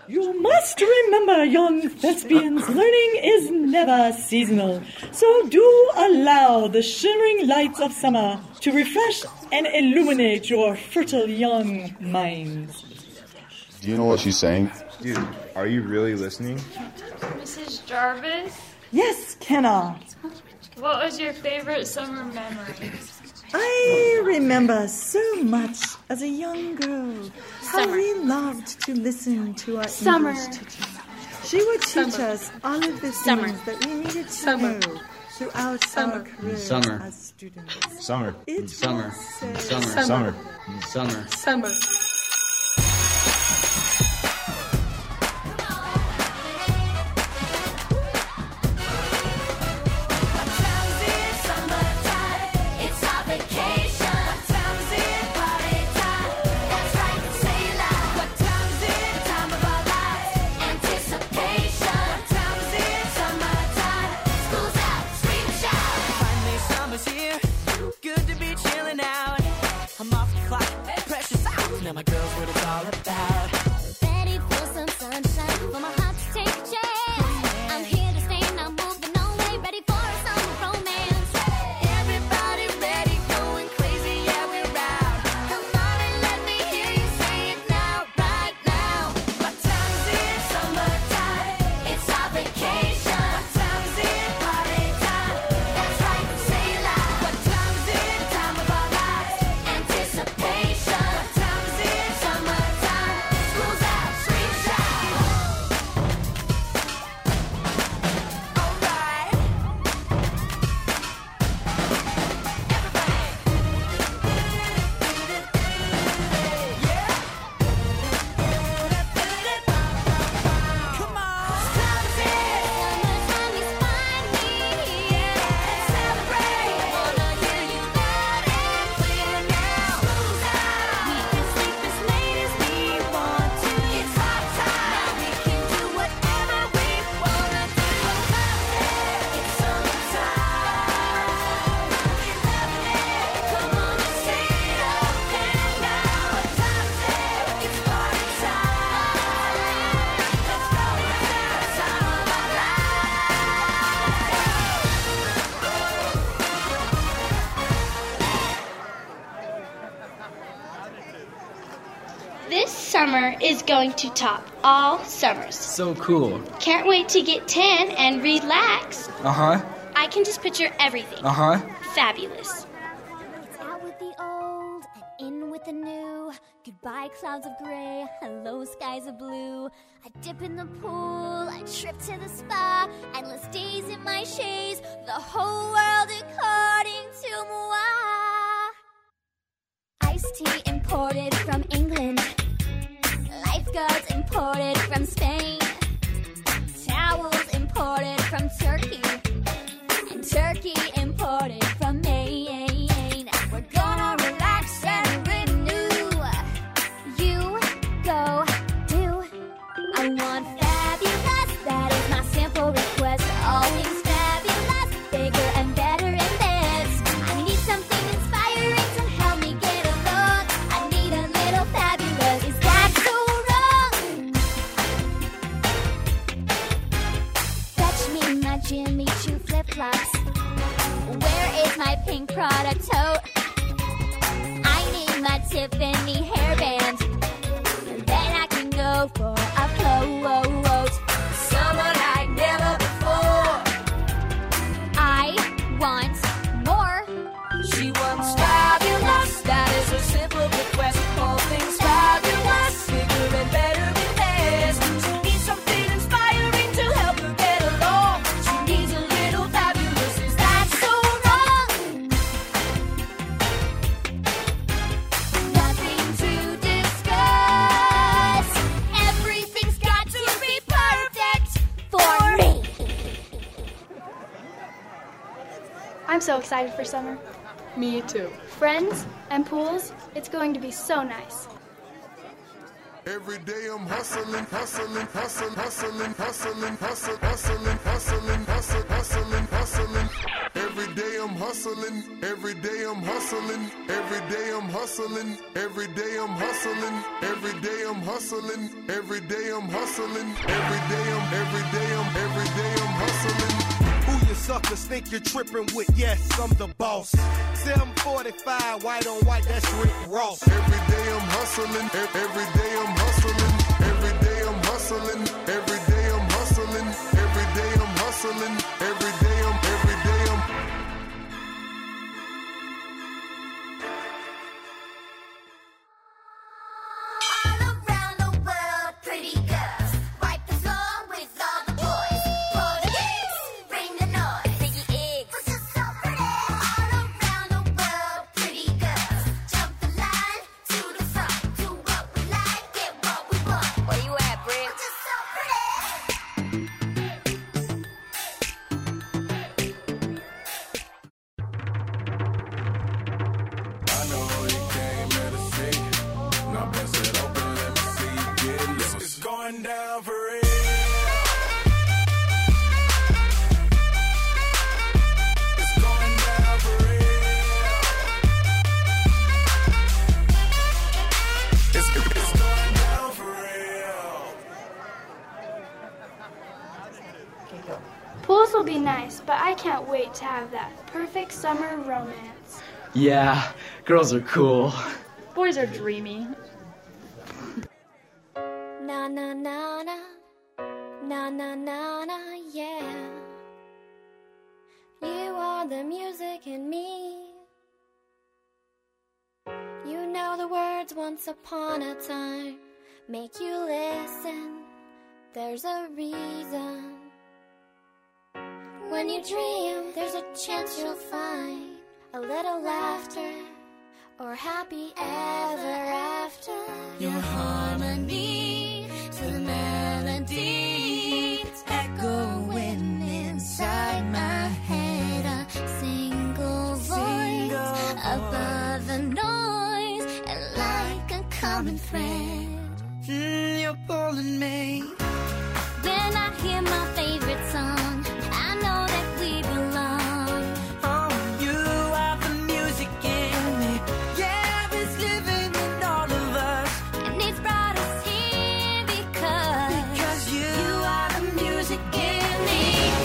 You must remember, young thespians, learning is never seasonal. So do allow the shimmering lights of summer to refresh and illuminate your fertile young minds. Do you know what she's saying? Dude, are you really listening? Mrs. Jarvis? Yes, Kenna. What was your favorite summer memory? I remember so much as a young girl how we loved to listen to our English teacher. She would teach us all of the things that we needed to know throughout our career as students. Summer. Summer. Now my girl's what it's all about. Ready for some sunshine, for my heart to take a chance. I'm here to stay, not moving away. Ready for a summer romance. Everybody ready, going crazy, yeah, we're out. Come on and let me hear you say it now, right now. What time is it? Summertime. It's our vacation. What time is it? Party time. That's right, say it loud. What time is it? Time of our lives. Anticipation. What time is it? Summertime. School's out, scream shout. This summer is going to top all summers. So cool. Can't wait to get tan and relax. Uh-huh. I can just picture everything. Uh-huh. Fabulous. It's out with the old and in with the new. Goodbye clouds of gray, hello skies of blue. I dip in the pool, I trip to the spa. Endless days in my shades, the whole world according to moi. Iced tea imported from England. Lifeguards imported from Spain. Towels imported from Turkey. And Turkey imported from Maine. We're gonna relax and renew. You go do. I want fabulous, that is my simple request. All things fabulous, bigger and better in this. I need something inspiring to help me get along. I need a little fabulous. Is that so wrong? Fetch me my Jimmy Choo flip-flops. Where is my pink Prada tote? I need my Tiffany hairband. Then I can go for a float. Summer like never before. I want more. She wants fabulous, that is her simple request. All things fabulous, bigger and better than this. She needs something inspiring to help her get along. She needs a little fabulous, is that so wrong? Nothing to discuss. Everything's got to be perfect for me. I'm so excited for summer. Me too. Friends and pools, it's going to be so nice. Every day I'm hustling, hustling, hustling, hustling, hustling, hustling, hustling, hustling, hustling, hustling, hustling. Every day I'm hustling, every day I'm hustling, every day I'm hustling, every day I'm hustling, every day I'm hustling, every day I'm hustling, every day I'm hustling. Who you suckers think you're tripping with? Yes, I'm the boss. 745, white on white, that's Rick Ross. Every day I'm hustling, every day I'm hustling, every day I'm hustling, every day I'm hustling, every day I'm hustling, every day I'm. All around the world, pretty girls, wipe the floor with all the boys. Pour the eggs, bring the noise. Piggy eggs, we're just so pretty. All around the world, pretty girls, jump the line to the front. Do what we like, get what we want. Where you at, Brick? We're just so pretty. I know you came here to see. Now bust it open, let me see you get loose. It's going down for real. It's going down for real. It's going down for real. Pools will be nice, but I can't wait to have that perfect summer romance. Yeah, girls are cool. Boys are dreamy. Na na na na, na na na na, yeah. You are the music in me. You know the words once upon a time make you listen. There's a reason. When you dream, there's a chance you'll find a little laughter or happy ever after. Your harmony to the melody, it's echoing inside my head. A single voice above the noise, and like a common thread. You're pulling me. When I hear my favorite song, I know that we belong. Oh, you are the music in me. Yeah, it's living in all of us. And it's brought us here because you are the music in me.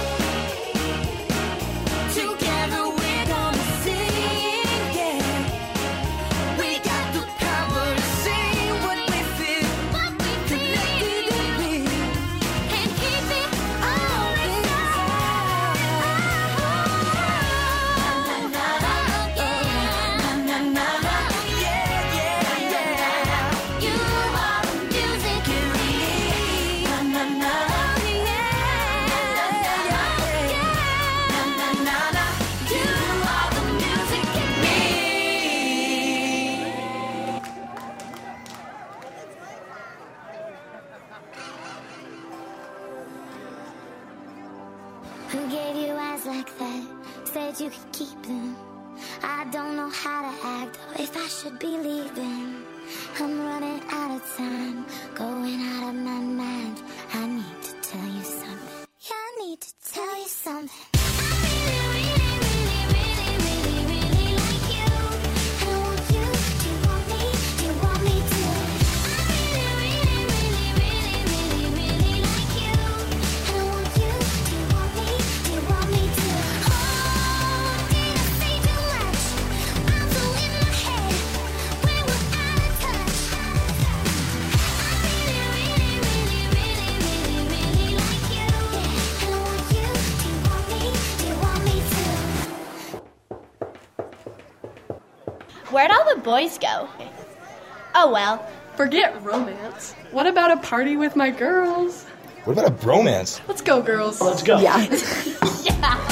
Together we're gonna sing, yeah. We got the power to say what we feel. Connected and real. and keep it all inside. Na, na, na, yeah, yeah, yeah. You are the music in me. Na, na, na, yeah, yeah. Na, na, na, You are the music in me. Who gave you eyes like that? Said you could keep them. I don't know how to act or if I should be leaving. I'm running out of time, going out of my mind. I need to tell you something. Yeah, I need to tell you something. I really, really, really, really, really, really like you. And I want you. Do you want me? Do you want me to? I really, really, really, really, really, really like you. And I want you. Do you want me? Do you want me to? Oh, did I say too much? I'm so in my head when we're out of touch. I really, really, really, really, really, really like you. And I want you. Do you want me? Do you want me to? Where'd all the boys go? Oh well. Forget romance. What about a party with my girls? What about a bromance? Let's go, girls. Let's go. Yeah. Yeah.